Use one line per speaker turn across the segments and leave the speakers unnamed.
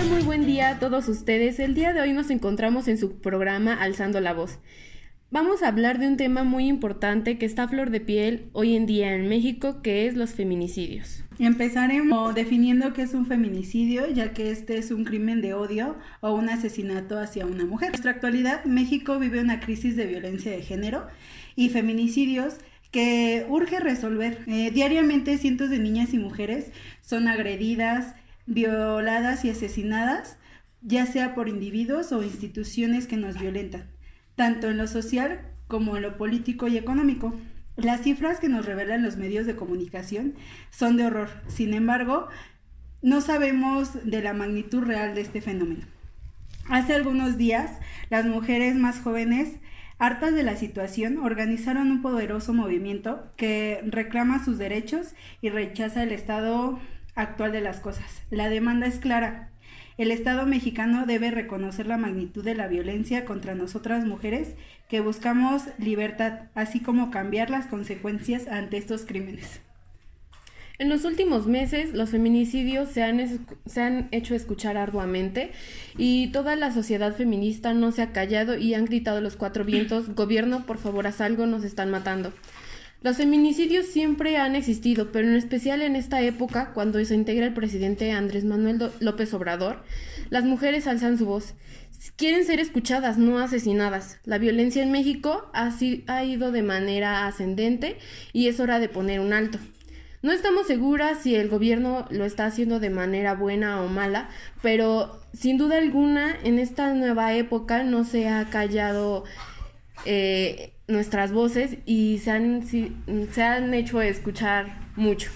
Muy buen día a todos ustedes. El día de hoy nos encontramos en su programa Alzando la Voz. Vamos a hablar de un tema muy importante que está a flor de piel hoy en día en México, que es los feminicidios.
Empezaremos definiendo qué es un feminicidio, ya que este es un crimen de odio o un asesinato hacia una mujer. En nuestra actualidad, México vive una crisis de violencia de género y feminicidios que urge resolver. Diariamente cientos de niñas y mujeres son agredidas, violadas y asesinadas, ya sea por individuos o instituciones que nos violentan, tanto en lo social como en lo político y económico. Las cifras que nos revelan los medios de comunicación son de horror. Sin embargo, no sabemos de la magnitud real de este fenómeno. Hace algunos días, las mujeres más jóvenes, hartas de la situación, organizaron un poderoso movimiento que reclama sus derechos y rechaza el estado actual de las cosas. La demanda es clara. El Estado mexicano debe reconocer la magnitud de la violencia contra nosotras mujeres que buscamos libertad, así como cambiar las consecuencias ante estos crímenes.
En los últimos meses, los feminicidios se han hecho escuchar arduamente y toda la sociedad feminista no se ha callado y han gritado a los cuatro vientos: gobierno, por favor, haz algo, nos están matando. Los feminicidios siempre han existido, pero en especial en esta época, cuando se integra el presidente Andrés Manuel López Obrador, las mujeres alzan su voz. Quieren ser escuchadas, no asesinadas. La violencia en México ha ido de manera ascendente y es hora de poner un alto. No estamos seguras si el gobierno lo está haciendo de manera buena o mala, pero sin duda alguna en esta nueva época no se ha callado nuestras voces y se han hecho escuchar mucho.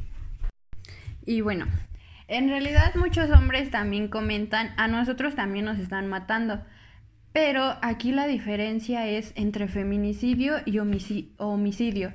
Y bueno, en realidad muchos hombres también comentan: a nosotros también nos están matando. Pero aquí la diferencia es entre feminicidio y homicidio.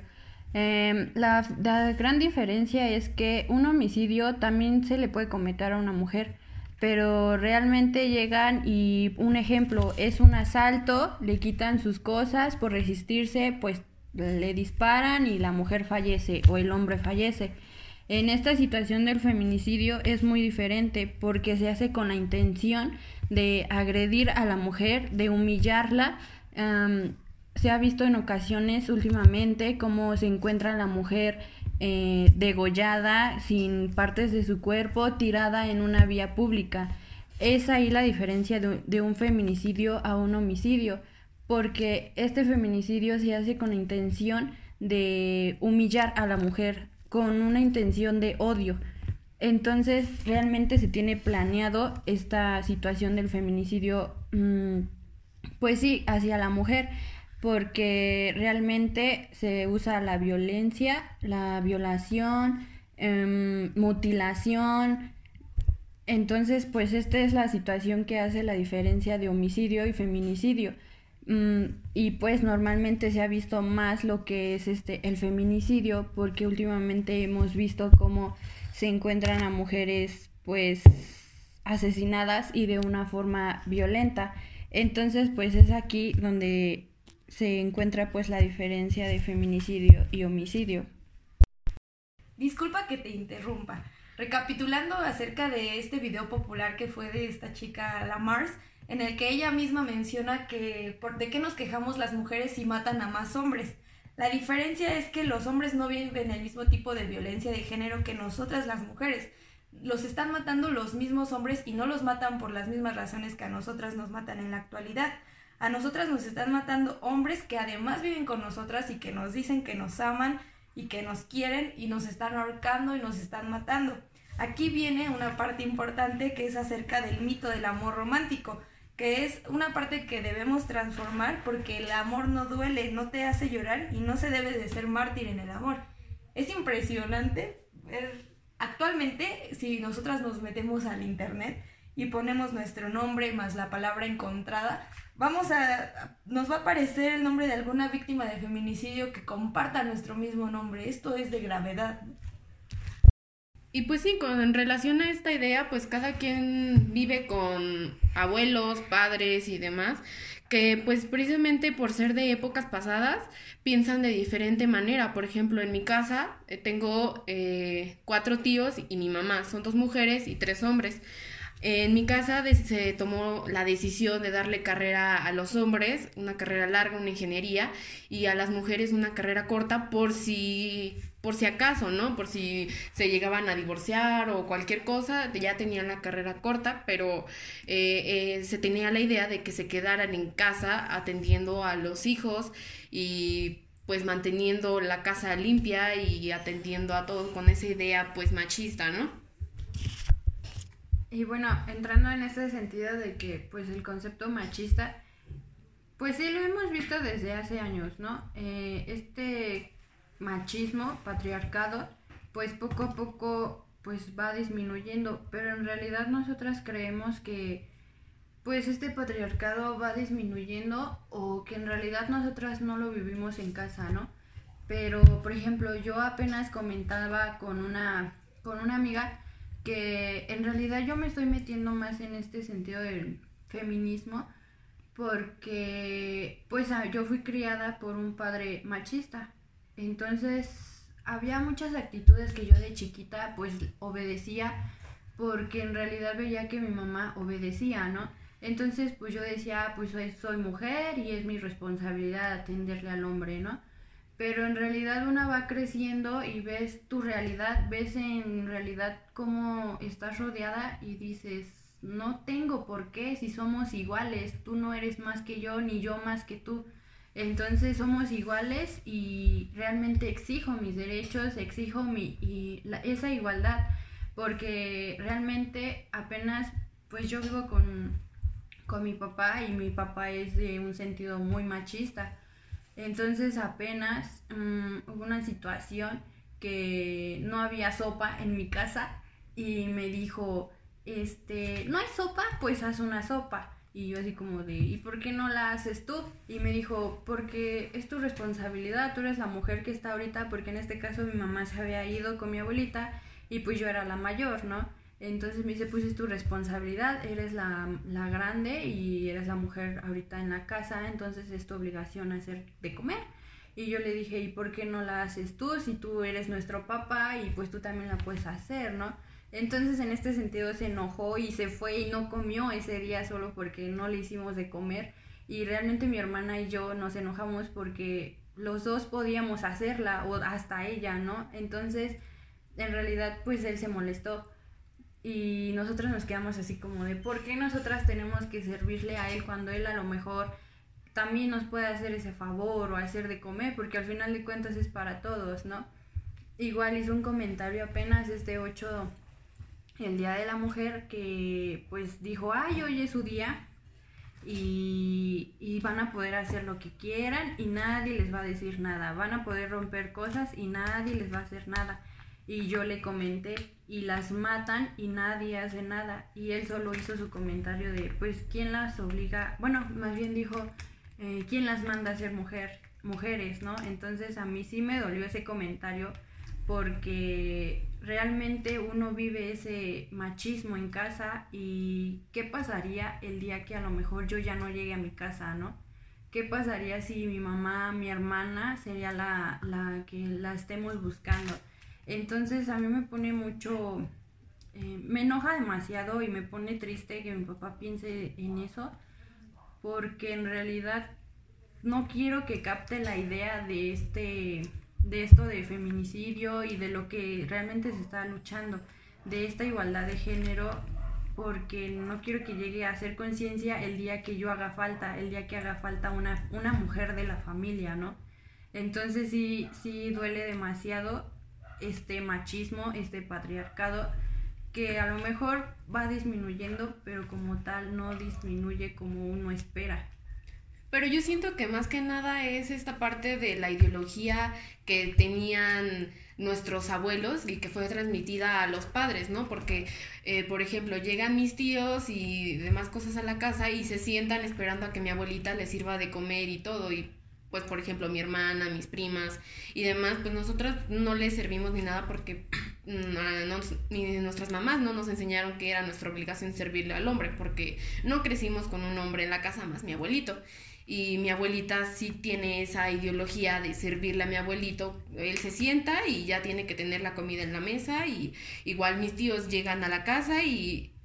La gran diferencia es que un homicidio también se le puede cometer a una mujer, pero realmente llegan y, un ejemplo, es un asalto, le quitan sus cosas por resistirse, pues le disparan y la mujer fallece o el hombre fallece. En esta situación del feminicidio es muy diferente porque se hace con la intención de agredir a la mujer, de humillarla. Se ha visto en ocasiones últimamente cómo se encuentra la mujer degollada, sin partes de su cuerpo, tirada en una vía pública. Es ahí la diferencia de un feminicidio a un homicidio, porque este feminicidio se hace con la intención de humillar a la mujer, con una intención de odio. Entonces realmente se tiene planeado esta situación del feminicidio, pues sí, hacia la mujer, porque realmente se usa la violencia, la violación, mutilación. Entonces, pues esta es la situación que hace la diferencia de homicidio y feminicidio. Y pues normalmente se ha visto más lo que es el feminicidio, porque últimamente hemos visto cómo se encuentran a mujeres pues asesinadas y de una forma violenta. Entonces, pues es aquí donde se encuentra pues la diferencia de feminicidio y homicidio.
Disculpa que te interrumpa. Recapitulando acerca de este video popular que fue de esta chica, la Mars, en el que ella misma menciona que de qué nos quejamos las mujeres si matan a más hombres. La diferencia es que los hombres no viven el mismo tipo de violencia de género que nosotras las mujeres. Los están matando los mismos hombres y no los matan por las mismas razones que a nosotras nos matan en la actualidad. A nosotras nos están matando hombres que además viven con nosotras y que nos dicen que nos aman y que nos quieren, y nos están ahorcando y nos están matando. Aquí viene una parte importante que es acerca del mito del amor romántico, que es una parte que debemos transformar, porque el amor no duele, no te hace llorar y no se debe de ser mártir en el amor. Es impresionante ver actualmente, si nosotras nos metemos al internet y ponemos nuestro nombre más la palabra encontrada, nos va a aparecer el nombre de alguna víctima de feminicidio que comparta nuestro mismo nombre. Esto es de gravedad.
Y pues sí, en relación a esta idea, pues cada quien vive con abuelos, padres y demás, que pues precisamente por ser de épocas pasadas piensan de diferente manera. Por ejemplo, en mi casa tengo 4 tíos y mi mamá, son 2 mujeres y 3 hombres. En mi casa se tomó la decisión de darle carrera a los hombres, una carrera larga, una ingeniería, y a las mujeres una carrera corta por si acaso, ¿no? Por si se llegaban a divorciar o cualquier cosa, ya tenían la carrera corta, pero se tenía la idea de que se quedaran en casa atendiendo a los hijos y pues manteniendo la casa limpia y atendiendo a todos con esa idea pues machista, ¿no?
Y bueno, entrando en ese sentido de que pues el concepto machista, pues sí lo hemos visto desde hace años, ¿no? Este machismo, patriarcado, pues poco a poco pues va disminuyendo, pero en realidad nosotras creemos que pues este patriarcado va disminuyendo o que en realidad nosotras no lo vivimos en casa, ¿no? Pero, por ejemplo, yo apenas comentaba con una amiga que en realidad yo me estoy metiendo más en este sentido del feminismo porque pues yo fui criada por un padre machista. Entonces había muchas actitudes que yo de chiquita pues obedecía porque en realidad veía que mi mamá obedecía, ¿no? Entonces pues yo decía, pues soy mujer y es mi responsabilidad atenderle al hombre, ¿no? Pero en realidad una va creciendo y ves tu realidad, ves en realidad cómo estás rodeada y dices, no tengo por qué si somos iguales, tú no eres más que yo ni yo más que tú. Entonces somos iguales y realmente exijo mis derechos, exijo esa igualdad, porque realmente apenas pues yo vivo con mi papá y mi papá es de un sentido muy machista. Entonces apenas hubo una situación que no había sopa en mi casa y me dijo, no hay sopa, pues haz una sopa. Y yo así como de, ¿y por qué no la haces tú? Y me dijo, porque es tu responsabilidad, tú eres la mujer que está ahorita, porque en este caso mi mamá se había ido con mi abuelita y pues yo era la mayor, ¿no? Entonces me dice, pues es tu responsabilidad, eres la grande y eres la mujer ahorita en la casa, entonces es tu obligación hacer de comer. Y yo le dije, ¿y por qué no la haces tú si tú eres nuestro papá y pues tú también la puedes hacer, ¿no? Entonces en este sentido se enojó y se fue y no comió ese día solo porque no le hicimos de comer. Y realmente mi hermana y yo nos enojamos porque los dos podíamos hacerla o hasta ella, ¿no? Entonces en realidad pues él se molestó. Y nosotros nos quedamos así como de, ¿por qué nosotras tenemos que servirle a él cuando él a lo mejor también nos puede hacer ese favor o hacer de comer? Porque al final de cuentas es para todos, ¿no? Igual hizo un comentario apenas este 8, el Día de la Mujer, que pues dijo, ay, hoy es su día y van a poder hacer lo que quieran y nadie les va a decir nada. Van a poder romper cosas y nadie les va a hacer nada. Y yo le comenté, y las matan y nadie hace nada. Y él solo hizo su comentario de, pues, ¿quién las obliga? Bueno, más bien dijo, ¿quién las manda a ser mujeres, ¿no? Entonces a mí sí me dolió ese comentario porque realmente uno vive ese machismo en casa y ¿qué pasaría el día que a lo mejor yo ya no llegue a mi casa, ¿no? ¿Qué pasaría si mi mamá, mi hermana sería la que la estemos buscando? Entonces a mí me pone mucho, me enoja demasiado y me pone triste que mi papá piense en eso, porque en realidad no quiero que capte la idea de esto de feminicidio y de lo que realmente se está luchando, de esta igualdad de género, porque no quiero que llegue a hacer conciencia el día que yo haga falta, el día que haga falta una mujer de la familia, ¿no? Entonces sí duele demasiado este machismo, este patriarcado, que a lo mejor va disminuyendo, pero como tal no disminuye como uno espera.
Pero yo siento que más que nada es esta parte de la ideología que tenían nuestros abuelos y que fue transmitida a los padres, ¿no? Porque, por ejemplo, llegan mis tíos y demás cosas a la casa y se sientan esperando a que mi abuelita les sirva de comer y todo, y pues por ejemplo mi hermana, mis primas y demás, pues nosotras no les servimos ni nada porque ni nuestras mamás no nos enseñaron que era nuestra obligación servirle al hombre, porque no crecimos con un hombre en la casa más mi abuelito. Y mi abuelita sí tiene esa ideología de servirle a mi abuelito. Él se sienta y ya tiene que tener la comida en la mesa, y igual mis tíos llegan a la casa y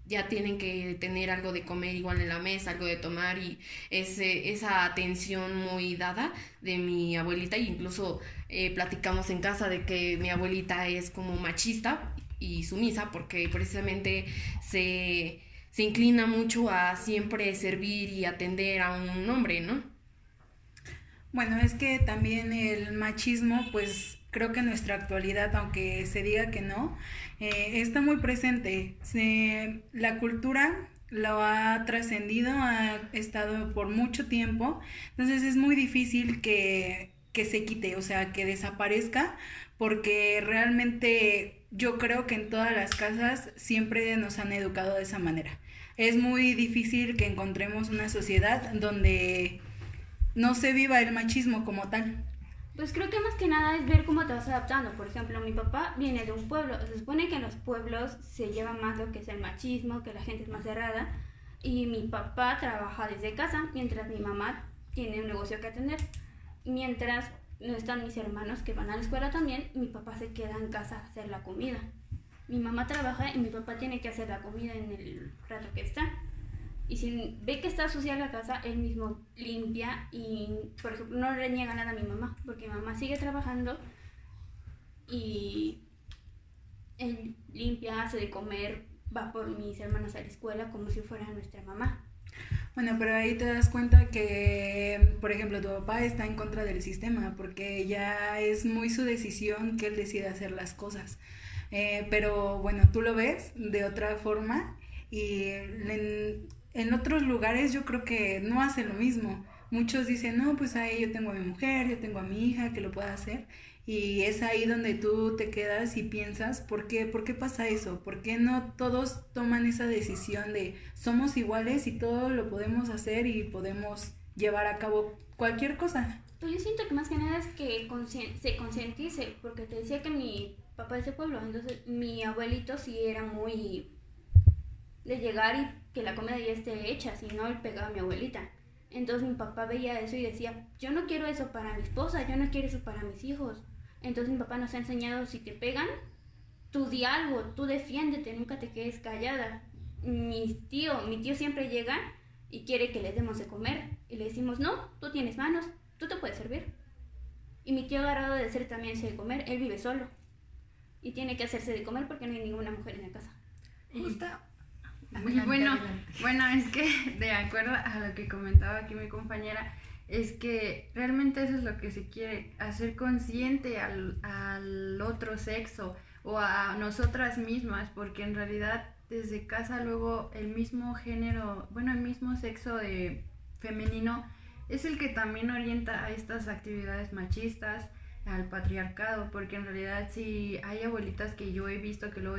ya tienen que tener algo de comer igual en la mesa, algo de tomar, y esa atención muy dada de mi abuelita. Y incluso platicamos en casa de que mi abuelita es como machista y sumisa, porque precisamente se inclina mucho a siempre servir y atender a un hombre, ¿no?
Bueno, es que también el machismo, pues creo que en nuestra actualidad, aunque se diga que no, está muy presente. La cultura lo ha trascendido, ha estado por mucho tiempo, entonces es muy difícil que se quite, o sea, que desaparezca, porque realmente yo creo que en todas las casas siempre nos han educado de esa manera. Es muy difícil que encontremos una sociedad donde no se viva el machismo como tal.
Pues creo que más que nada es ver cómo te vas adaptando. Por ejemplo, mi papá viene de un pueblo. Se supone que en los pueblos se lleva más lo que es el machismo, que la gente es más cerrada. Y mi papá trabaja desde casa, mientras mi mamá tiene un negocio que atender. Mientras no están mis hermanos que van a la escuela también, mi papá se queda en casa a hacer la comida. Mi mamá trabaja y mi papá tiene que hacer la comida en el rato que está. Y si ve que está sucia la casa, él mismo limpia y, por ejemplo, no le niega nada a mi mamá, porque mi mamá sigue trabajando y él limpia, hace de comer, va por mis hermanos a la escuela como si fuera nuestra mamá.
Bueno, pero ahí te das cuenta que, por ejemplo, tu papá está en contra del sistema, porque ya es muy su decisión que él decida hacer las cosas. Pero bueno, tú lo ves de otra forma y en otros lugares yo creo que no hace lo mismo. Muchos dicen, no, pues ahí yo tengo a mi mujer, yo tengo a mi hija que lo pueda hacer. Y es ahí donde tú te quedas y piensas, ¿por qué pasa eso? ¿Por qué no todos toman esa decisión de somos iguales y todo lo podemos hacer y podemos llevar a cabo cualquier cosa?
Pues yo siento que más que nada es que se concientice, porque te decía que mi papá es de pueblo, entonces mi abuelito sí era muy de llegar y que la comida ya esté hecha, si no él pegaba a mi abuelita. Entonces mi papá veía eso y decía, yo no quiero eso para mi esposa, yo no quiero eso para mis hijos. Entonces mi papá nos ha enseñado, si te pegan, tú di algo, tú defiéndete, nunca te quedes callada. Mi tío siempre llega y quiere que les demos de comer y le decimos, no, tú tienes manos, tú te puedes servir. Y mi tío agarrado de hacer también de comer, él vive solo y tiene que hacerse de comer porque no hay ninguna mujer en la casa.
Justa.
Y bueno, es que de acuerdo a lo que comentaba aquí mi compañera, es que realmente eso es lo que se quiere, hacer consciente al otro sexo o a nosotras mismas, porque en realidad desde casa luego el mismo género, bueno, el mismo sexo femenino es el que también orienta a estas actividades machistas, al patriarcado, porque en realidad si hay abuelitas que yo he visto que luego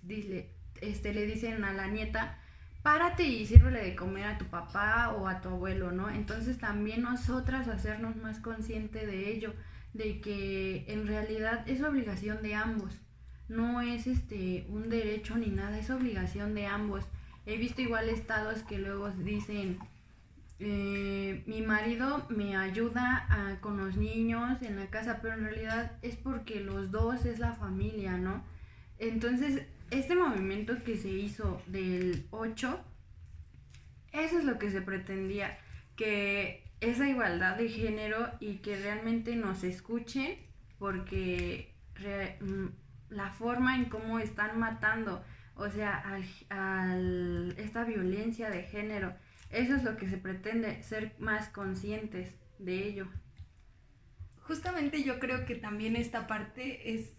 le dicen a la nieta, párate y sírvele de comer a tu papá o a tu abuelo, ¿no? Entonces también nosotras hacernos más consciente de ello, de que en realidad es obligación de ambos, no es un derecho ni nada, es obligación de ambos. He visto igual estados que luego dicen, mi marido me ayuda con los niños en la casa, pero en realidad es porque los dos es la familia, ¿no? Entonces este movimiento que se hizo del 8, eso es lo que se pretendía, que esa igualdad de género y que realmente nos escuchen, porque la forma en cómo están matando, o sea, esta violencia de género, eso es lo que se pretende, ser más conscientes de ello.
Justamente yo creo que también esta parte es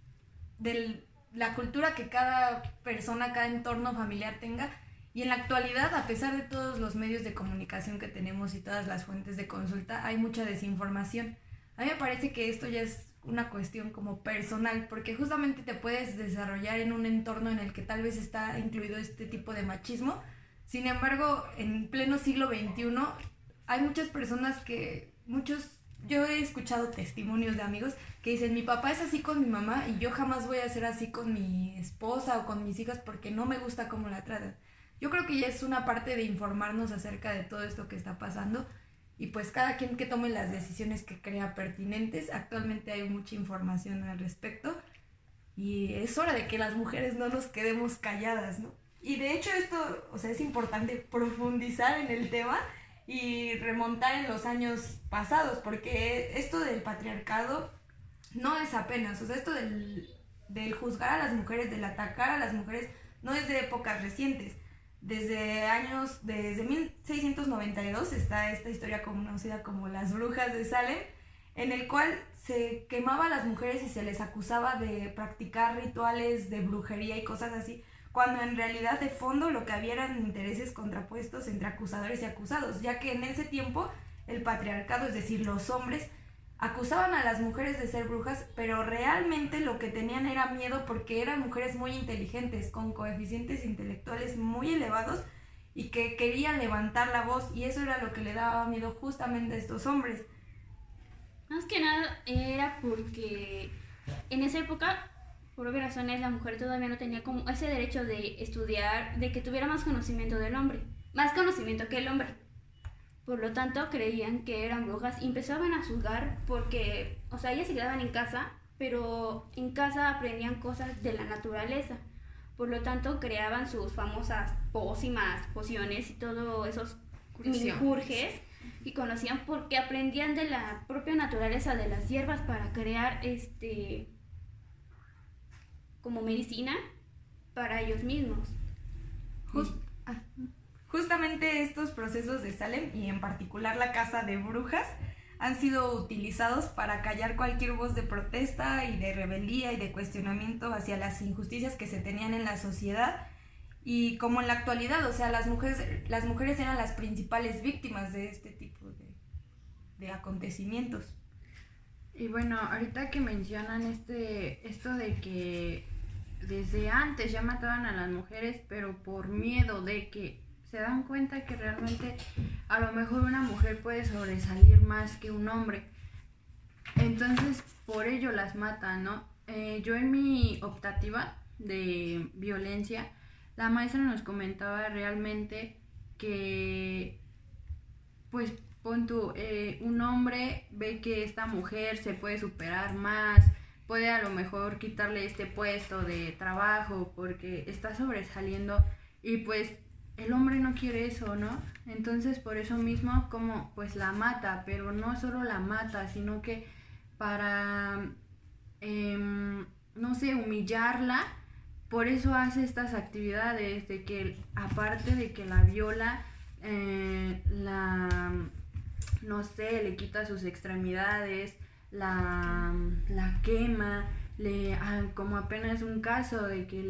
de la cultura que cada persona, cada entorno familiar tenga. Y en la actualidad, a pesar de todos los medios de comunicación que tenemos y todas las fuentes de consulta, hay mucha desinformación. A mí me parece que esto ya es una cuestión como personal, porque justamente te puedes desarrollar en un entorno en el que tal vez está incluido este tipo de machismo. Sin embargo, en pleno siglo XXI hay muchas personas yo he escuchado testimonios de amigos que dicen, mi papá es así con mi mamá y yo jamás voy a ser así con mi esposa o con mis hijas porque no me gusta cómo la tratan. Yo creo que ya es una parte de informarnos acerca de todo esto que está pasando y pues cada quien que tome las decisiones que crea pertinentes. Actualmente hay mucha información al respecto y es hora de que las mujeres no nos quedemos calladas, ¿no? Y de hecho esto, o sea, es importante profundizar en el tema y remontar en los años pasados, porque esto del patriarcado no es apenas, o sea, esto del juzgar a las mujeres, del atacar a las mujeres, no es de épocas recientes. Desde 1692 está esta historia conocida como las brujas de Salem, en el cual se quemaba a las mujeres y se les acusaba de practicar rituales de brujería y cosas así, cuando en realidad de fondo lo que había eran intereses contrapuestos entre acusadores y acusados, ya que en ese tiempo el patriarcado, es decir, los hombres, acusaban a las mujeres de ser brujas, pero realmente lo que tenían era miedo porque eran mujeres muy inteligentes, con coeficientes intelectuales muy elevados y que querían levantar la voz, y eso era lo que le daba miedo justamente a estos hombres.
Más que nada era porque en esa época, por obvias razones, la mujer todavía no tenía como ese derecho de estudiar, de que tuviera más conocimiento del hombre, más conocimiento que el hombre. Por lo tanto, creían que eran brujas y empezaban a juzgar porque, o sea, ellas se quedaban en casa, pero en casa aprendían cosas de la naturaleza. Por lo tanto, creaban sus famosas pócimas, pociones y todos esos menjurjes, y conocían porque aprendían de la propia naturaleza de las hierbas para crear como medicina para ellos mismos.
Justamente estos procesos de Salem, y en particular la casa de brujas, han sido utilizados para callar cualquier voz de protesta y de rebeldía y de cuestionamiento hacia las injusticias que se tenían en la sociedad. Y como en la actualidad, o sea, las mujeres eran las principales víctimas de este tipo de acontecimientos.
Y bueno, ahorita que mencionan esto de que desde antes ya mataban a las mujeres, pero por miedo de que se dan cuenta que realmente a lo mejor una mujer puede sobresalir más que un hombre, entonces por ello las matan, ¿no? Yo en mi optativa de violencia, la maestra nos comentaba realmente que, pues, pon tú, un hombre ve que esta mujer se puede superar más, puede a lo mejor quitarle este puesto de trabajo porque está sobresaliendo, y pues el hombre no quiere eso, ¿no? Entonces por eso mismo como pues la mata, pero no solo la mata, sino que para, no sé, humillarla, por eso hace estas actividades de que aparte de que la viola, no sé, le quita sus extremidades, la quema, como apenas un caso de que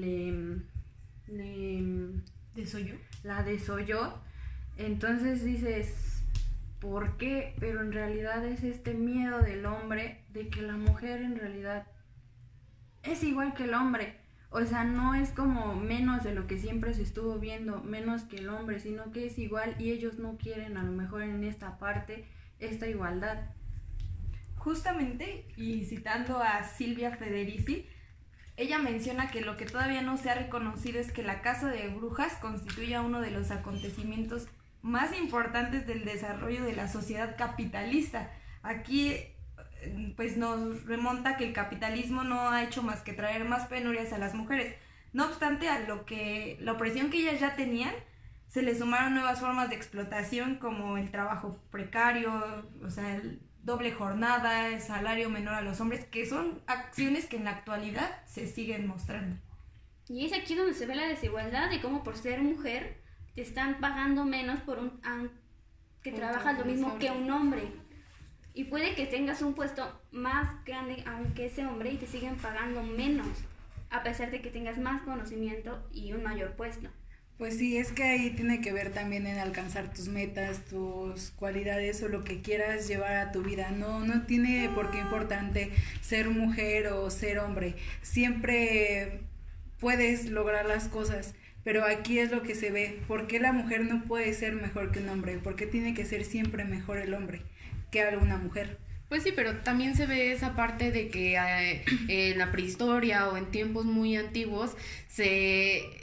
la desolló. Entonces dices, ¿por qué? Pero en realidad es este miedo del hombre de que la mujer en realidad es igual que el hombre. O sea, no es como menos de lo que siempre se estuvo viendo, menos que el hombre, sino que es igual, y ellos no quieren a lo mejor en esta parte esta igualdad.
Justamente, y citando a Silvia Federici, ella menciona que lo que todavía no se ha reconocido es que la caza de brujas constituye uno de los acontecimientos más importantes del desarrollo de la sociedad capitalista. Aquí pues nos remonta que el capitalismo no ha hecho más que traer más penurias a las mujeres. No obstante, a la opresión que ellas ya tenían, se le sumaron nuevas formas de explotación como el trabajo precario, o sea, el doble jornada, el salario menor a los hombres, que son acciones que en la actualidad se siguen mostrando.
Y es aquí donde se ve la desigualdad de cómo por ser mujer te están pagando menos que trabajas lo mismo que un hombre. Y puede que tengas un puesto más grande aunque ese hombre y te siguen pagando menos, a pesar de que tengas más conocimiento y un mayor puesto.
Pues sí, es que ahí tiene que ver también en alcanzar tus metas, tus cualidades o lo que quieras llevar a tu vida. No tiene por qué importante ser mujer o ser hombre. Siempre puedes lograr las cosas, pero aquí es lo que se ve. ¿Por qué la mujer no puede ser mejor que un hombre? ¿Por qué tiene que ser siempre mejor el hombre que alguna mujer?
Pues sí, pero también se ve esa parte de que en la prehistoria o en tiempos muy antiguos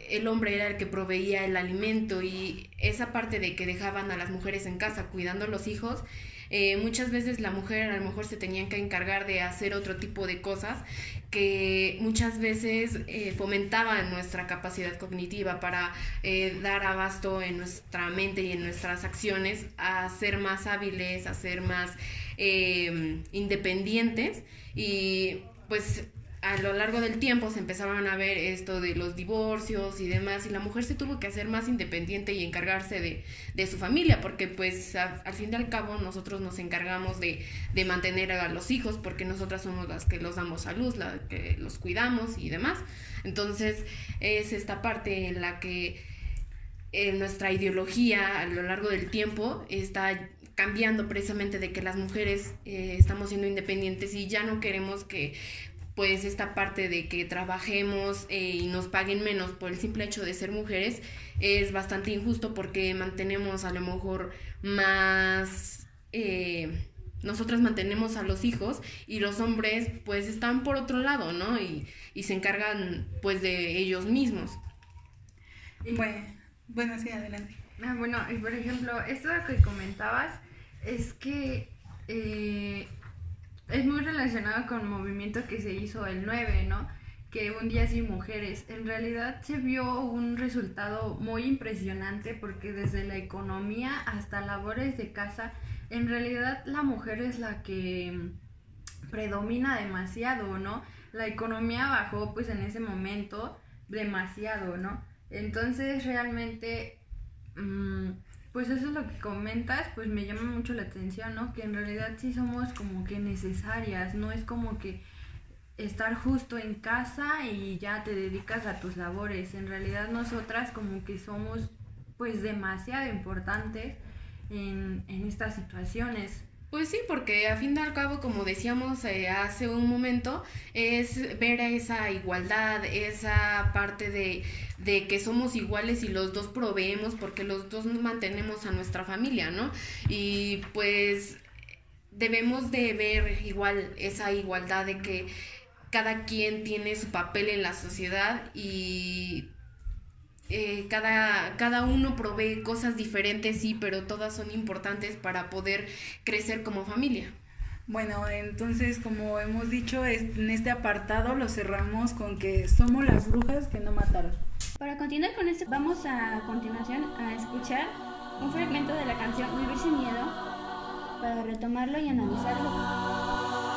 el hombre era el que proveía el alimento, y esa parte de que dejaban a las mujeres en casa cuidando a los hijos, muchas veces la mujer a lo mejor se tenían que encargar de hacer otro tipo de cosas que muchas veces fomentaban nuestra capacidad cognitiva para dar abasto en nuestra mente y en nuestras acciones a ser más hábiles, a ser más independientes. Y pues a lo largo del tiempo se empezaron a ver esto de los divorcios y demás, y la mujer se tuvo que hacer más independiente y encargarse de su familia, porque pues al fin y al cabo nosotros nos encargamos de mantener a los hijos, porque nosotras somos las que los damos a luz, las que los cuidamos y demás. Entonces es esta parte en la que nuestra ideología a lo largo del tiempo está cambiando, precisamente de que las mujeres estamos siendo independientes y ya no queremos que pues esta parte de que trabajemos y nos paguen menos por el simple hecho de ser mujeres es bastante injusto, porque mantenemos a lo mejor más... nosotras mantenemos a los hijos y los hombres pues están por otro lado, ¿no? Y se encargan pues de ellos mismos.
Bueno, sí, adelante.
Bueno, y por ejemplo, esto que comentabas es que es muy relacionado con el movimiento que se hizo el 9, ¿no? Que un día sin mujeres. En realidad se vio un resultado muy impresionante, porque desde la economía hasta labores de casa, en realidad la mujer es la que predomina demasiado, ¿no? La economía bajó pues en ese momento demasiado, ¿no? Entonces realmente... pues eso es lo que comentas, pues me llama mucho la atención, ¿no? Que en realidad sí somos como que necesarias, no es como que estar justo en casa y ya te dedicas a tus labores. En realidad nosotras como que somos pues demasiado importantes en estas situaciones.
Pues sí, porque a fin de al cabo, como decíamos hace un momento, es ver esa igualdad, esa parte de que somos iguales y los dos proveemos, porque los dos mantenemos a nuestra familia, ¿no? Y pues debemos de ver igual esa igualdad de que cada quien tiene su papel en la sociedad y... cada uno provee cosas diferentes, sí, pero todas son importantes para poder crecer como familia.
Bueno, entonces, como hemos dicho, en este apartado lo cerramos con que somos las brujas que no mataron.
Para continuar con esto, vamos a continuación a escuchar un fragmento de la canción Vivir sin miedo para retomarlo y analizarlo.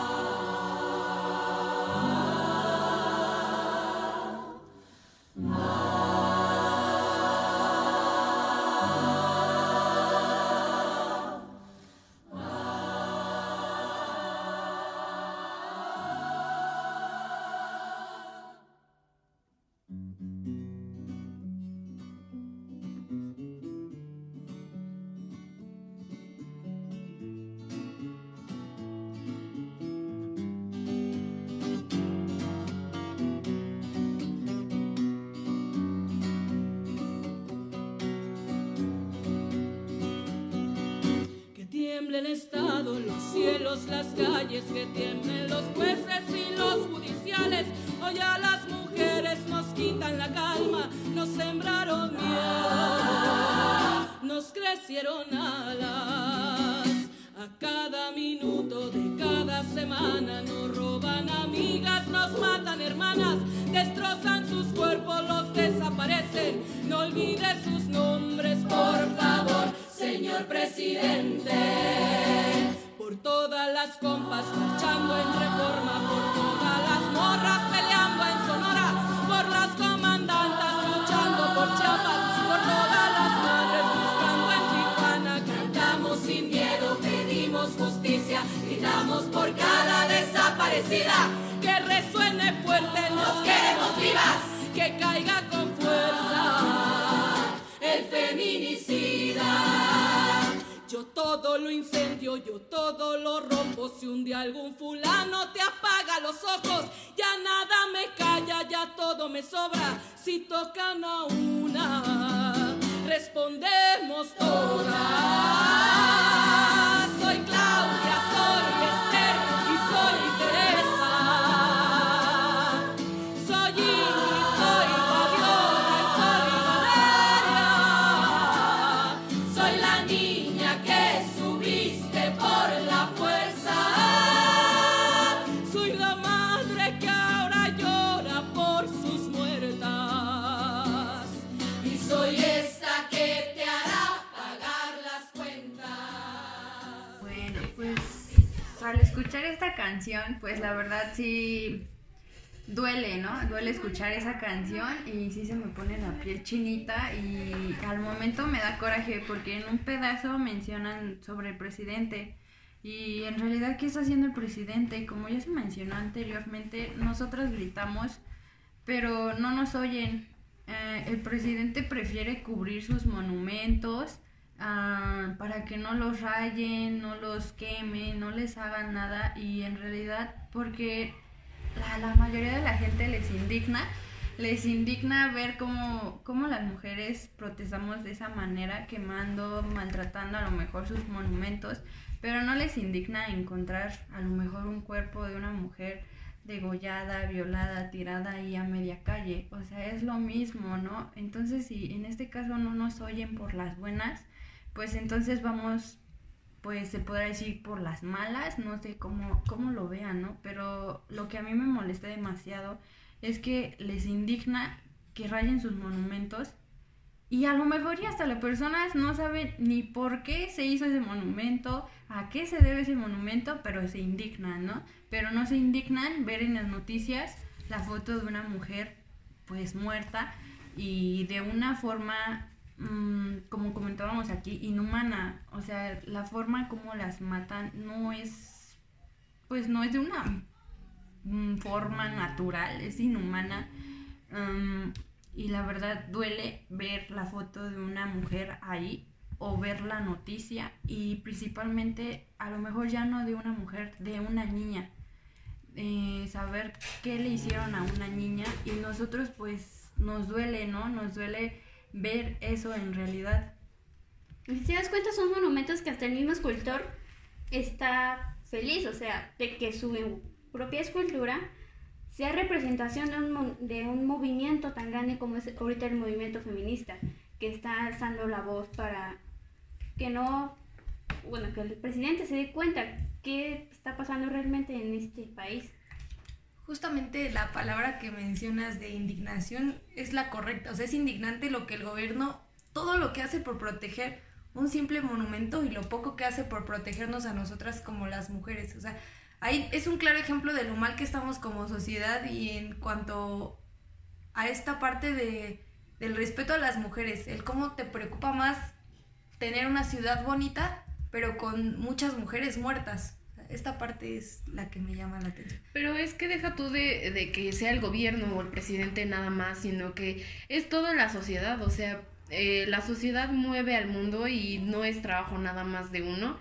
El Estado, los cielos, las calles, que tiemblen los jueces y los judiciales. Hoy a las mujeres nos quitan la calma, nos sembraron miedo, nos crecieron alas. A cada minuto de cada semana nos roban amigas, nos matan hermanas, destrozan sus cuerpos, los desaparecen. No olvides sus nombres, por favor, señor presidente. Por todas las compas marchando en Reforma, por todas las morras peleando en Sonora, por las comandantas luchando por Chiapas, por todas las madres buscando en Tijuana. Cantamos sin miedo, pedimos justicia, gritamos por cada desaparecida. Que resuene fuerte, nos queremos vivas, que caiga con fuerza el feminicida. Yo todo lo incendio, yo todo lo rompo. Si un día algún fulano te apaga los ojos, ya nada me calla, ya todo me sobra. Si tocan a una, respondemos todas. Soy Claudia, soy Esther y soy Teresa. Soy Ingrid, soy Fabiola y soy
escuchar esta canción, pues la verdad sí duele, ¿no? Duele escuchar esa canción y sí se me pone la piel chinita y al momento me da coraje porque en un pedazo mencionan sobre el presidente y en realidad ¿qué está haciendo el presidente? Como ya se mencionó anteriormente, nosotras gritamos, pero no nos oyen. El presidente prefiere cubrir sus monumentos para que no los rayen, no los quemen, no les hagan nada y en realidad porque la mayoría de la gente les indigna ver cómo las mujeres protestamos de esa manera, quemando, maltratando a lo mejor sus monumentos, pero no les indigna encontrar a lo mejor un cuerpo de una mujer degollada, violada, tirada ahí a media calle, o sea, es lo mismo, ¿no? Entonces, si en este caso no nos oyen por las buenas, pues entonces vamos, pues se podrá decir por las malas, no sé cómo lo vean, ¿no? Pero lo que a mí me molesta demasiado es que les indigna que rayen sus monumentos y a lo mejor y hasta las personas no saben ni por qué se hizo ese monumento, a qué se debe ese monumento, pero se indignan, ¿no? Pero no se indignan ver en las noticias la foto de una mujer pues muerta y de una forma, como comentábamos aquí, inhumana. O sea, la forma como las matan no es de una forma natural, es inhumana. Y la verdad duele ver la foto de una mujer ahí o ver la noticia y principalmente a lo mejor ya no de una mujer, de una niña, saber qué le hicieron a una niña y nosotros pues nos duele, ¿no? Nos duele ver eso en realidad.
Y si te das cuenta son monumentos que hasta el mismo escultor está feliz, o sea, de que su propia escultura sea representación de un movimiento tan grande como es ahorita el movimiento feminista, que está alzando la voz para que que el presidente se dé cuenta qué está pasando realmente en este país.
Justamente la palabra que mencionas de indignación es la correcta, o sea, es indignante lo que el gobierno, todo lo que hace por proteger un simple monumento y lo poco que hace por protegernos a nosotras como las mujeres, o sea, ahí es un claro ejemplo de lo mal que estamos como sociedad y en cuanto a esta parte del respeto a las mujeres, el cómo te preocupa más tener una ciudad bonita, pero con muchas mujeres muertas. Esta parte es la que me llama la atención.
Pero es que deja tú de que sea el gobierno o el presidente nada más, sino que es toda la sociedad, o sea, la sociedad mueve al mundo y no es trabajo nada más de uno.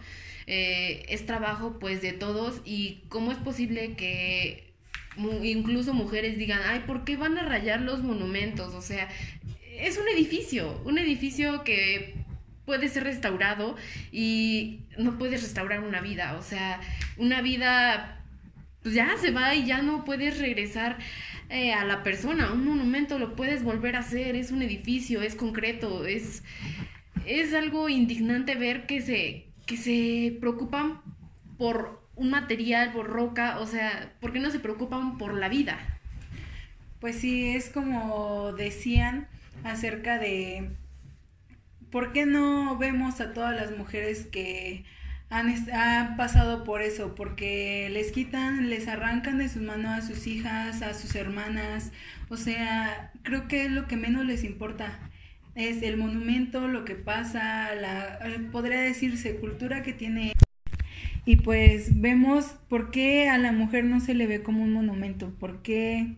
Es trabajo pues de todos y cómo es posible que incluso mujeres digan, ay, ¿por qué van a rayar los monumentos? O sea, es un edificio que puede ser restaurado y no puedes restaurar una vida, o sea, una vida pues ya se va y ya no puedes regresar a la persona. Un monumento lo puedes volver a hacer, es un edificio, es concreto, es algo indignante ver que se preocupan por un material, por roca, o sea, ¿por qué no se preocupan por la vida?
Pues sí, es como decían acerca de ¿por qué no vemos a todas las mujeres que han pasado por eso? Porque les quitan, les arrancan de sus manos a sus hijas, a sus hermanas, o sea, creo que es lo que menos les importa. Es el monumento, lo que pasa, podría decirse, cultura que tiene. Y pues vemos por qué a la mujer no se le ve como un monumento, por qué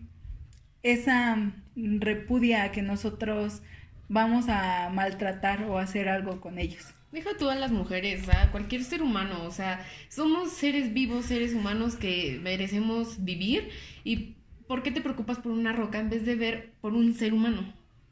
esa repudia a que nosotros vamos a maltratar o hacer algo con ellos.
Deja tú a las mujeres, a cualquier ser humano, o sea, somos seres vivos, seres humanos que merecemos vivir. ¿Y por qué te preocupas por una roca en vez de ver por un ser humano?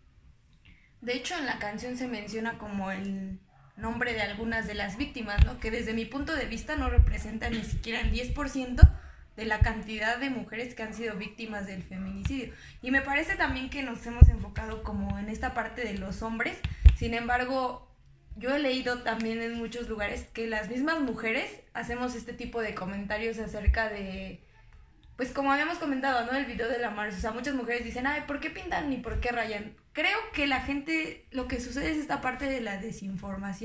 De hecho, en la canción se menciona como el nombre de algunas de las víctimas, ¿no? Que desde mi punto de vista no representan ni siquiera el 10% de la cantidad de mujeres que han sido víctimas del feminicidio. Y me parece también que nos hemos enfocado como en esta parte de los hombres. Sin embargo, yo he leído también en muchos lugares que las mismas mujeres hacemos este tipo de comentarios acerca de, pues como habíamos comentado, ¿no? El video de la Mars. O sea, muchas mujeres dicen, ay, ¿por qué pintan ni por qué rayan? Creo que la gente, lo que sucede es esta parte de la desinformación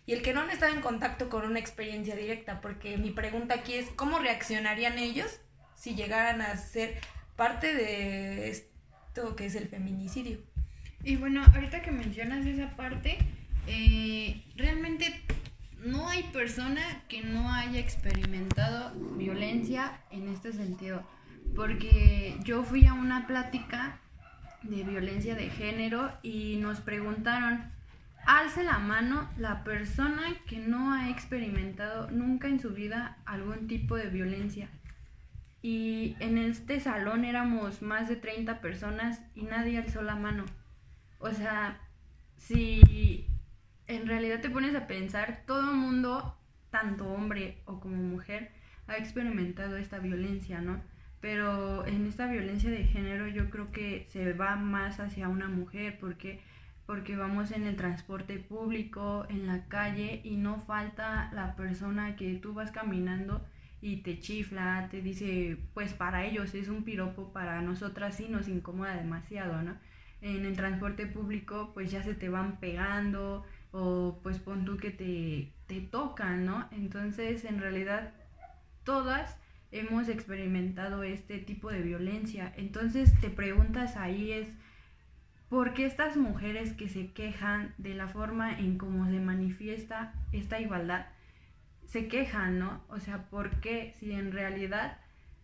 y el que no han estado en contacto con una experiencia directa, porque mi pregunta aquí es, ¿cómo reaccionarían ellos si llegaran a ser parte de esto que es el feminicidio?
Y bueno, ahorita que mencionas esa parte, realmente no hay persona que no haya experimentado violencia en este sentido, porque yo fui a una plática de violencia de género y nos preguntaron, alce la mano la persona que no ha experimentado nunca en su vida algún tipo de violencia. Y en este salón éramos más de 30 personas y nadie alzó la mano. O sea, si en realidad te pones a pensar, todo el mundo, tanto hombre o como mujer, ha experimentado esta violencia, ¿no? Pero en esta violencia de género yo creo que se va más hacia una mujer, porque vamos en el transporte público, en la calle, y no falta la persona que tú vas caminando y te chifla, te dice, pues para ellos es un piropo, para nosotras sí nos incomoda demasiado, ¿no? En el transporte público pues ya se te van pegando, o pues pon tú que te tocan, ¿no? Entonces en realidad todas hemos experimentado este tipo de violencia. Entonces te preguntas ahí es, ¿por qué estas mujeres que se quejan de la forma en cómo se manifiesta esta igualdad se quejan, ¿no? O sea, ¿por qué si en realidad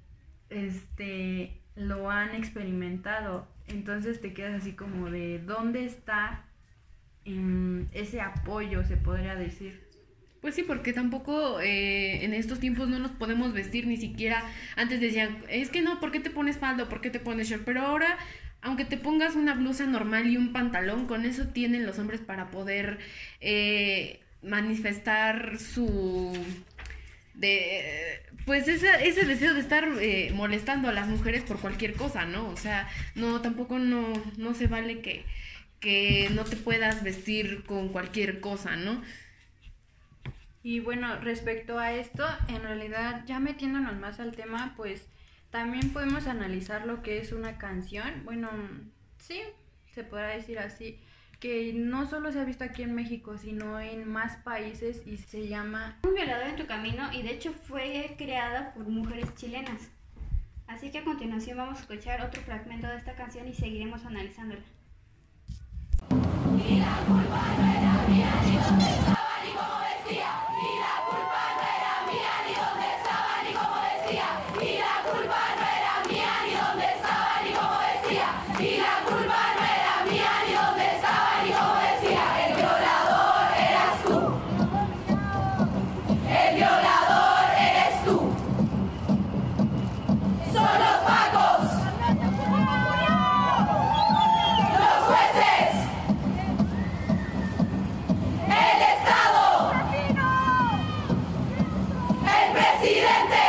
lo han experimentado? Entonces te quedas así como de ¿dónde está ese apoyo, se podría decir?
Pues sí, porque tampoco en estos tiempos no nos podemos vestir, ni siquiera antes decían, es que no, ¿por qué te pones falda? ¿Por qué te pones short? Pero ahora, aunque te pongas una blusa normal y un pantalón, con eso tienen los hombres para poder manifestar pues ese deseo de estar molestando a las mujeres por cualquier cosa, ¿no? O sea, no, tampoco no se vale que no te puedas vestir con cualquier cosa, ¿no?
Y bueno, respecto a esto, en realidad, ya metiéndonos más al tema, pues también podemos analizar lo que es una canción. Bueno, sí, se podrá decir así, que no solo se ha visto aquí en México, sino en más países, y se llama
Un violador en tu camino, y de hecho fue creada por mujeres chilenas. Así que a continuación vamos a escuchar otro fragmento de esta canción y seguiremos analizándola.
Y la culpa no era mía, ni dónde estaba, ni cómo vestía. Y la culpa no era mía, ni dónde estaba, ni cómo vestía. Y la culpa no era mía, ni dónde estaba, ni cómo vestía. Y la culpa no era mía, ni dónde estaba, ni cómo vestía. El violador eras tú. El violador eres tú. Son los pacos. Los jueces. El Estado. El presidente.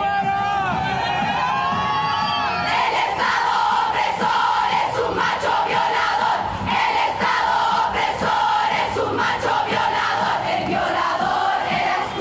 El Estado opresor es un macho violador. El Estado opresor es un macho violador. El violador eres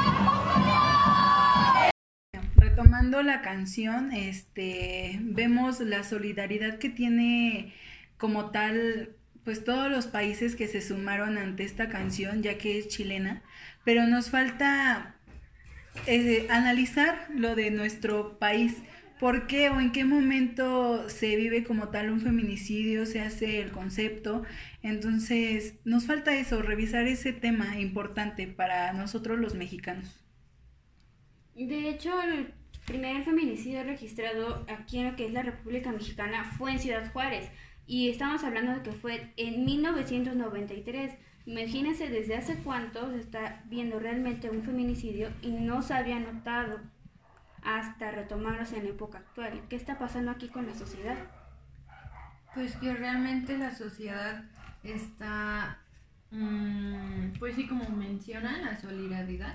tú.
Retomando la canción, vemos la solidaridad que tiene como tal, pues todos los países que se sumaron ante esta canción, ya que es chilena, pero nos falta analizar lo de nuestro país. ¿Por qué o en qué momento se vive como tal un feminicidio, se hace el concepto? Entonces, nos falta eso, revisar ese tema importante para nosotros los mexicanos.
De hecho, el primer feminicidio registrado aquí en lo que es la República Mexicana fue en Ciudad Juárez, y estamos hablando de que fue en 1993. Imagínense desde hace cuánto se está viendo realmente un feminicidio y no se había notado hasta retomarlos en la época actual. ¿Qué está pasando aquí con la sociedad?
Pues que realmente la sociedad está, pues sí, como mencionan, la solidaridad,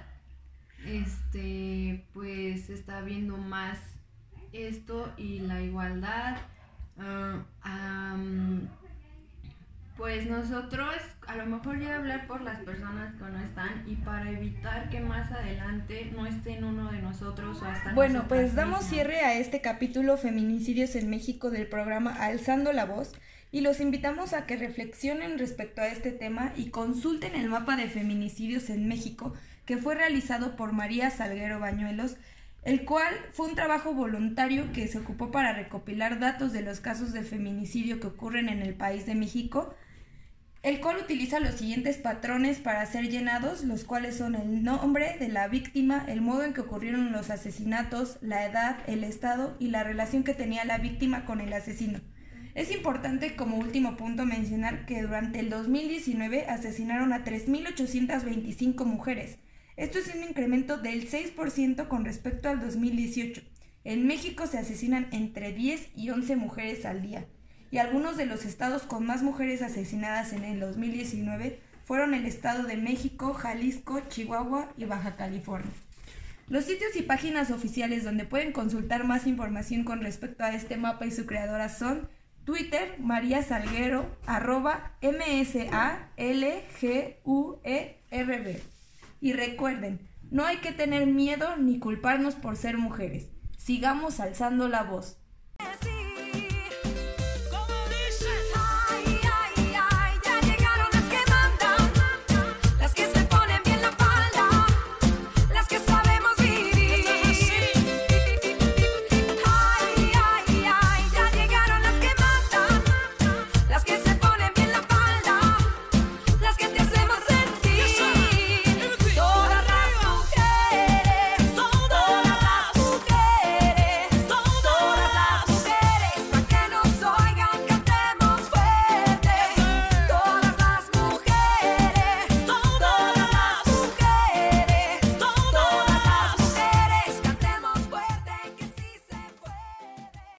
pues está viendo más esto y la igualdad. Pues nosotros a lo mejor ya hablar por las personas que no están, y para evitar que más adelante no estén uno de nosotros o hasta
Bueno,
nosotras
pues damos
mismas.
cierre a este capítulo Feminicidios en México del programa Alzando la Voz,
y los invitamos a que reflexionen respecto a este tema y consulten el mapa de feminicidios en México que fue realizado por María Salguero Bañuelos, el cual fue un trabajo voluntario que se ocupó para recopilar datos de los casos de feminicidio que ocurren en el país de México, el cual utiliza los siguientes patrones para ser llenados, los cuales son el nombre de la víctima, el modo en que ocurrieron los asesinatos, la edad, el estado y la relación que tenía la víctima con el asesino. Es importante como último punto mencionar que durante el 2019 asesinaron a 3.825 mujeres. Esto es un incremento del 6% con respecto al 2018. En México se asesinan entre 10 y 11 mujeres al día. Y algunos de los estados con más mujeres asesinadas en el 2019 fueron el Estado de México, Jalisco, Chihuahua y Baja California. Los sitios y páginas oficiales donde pueden consultar más información con respecto a este mapa y su creadora son Twitter, María Salguero, @MSALGUERB. Y recuerden, no hay que tener miedo ni culparnos por ser mujeres. Sigamos alzando la voz.
Sí.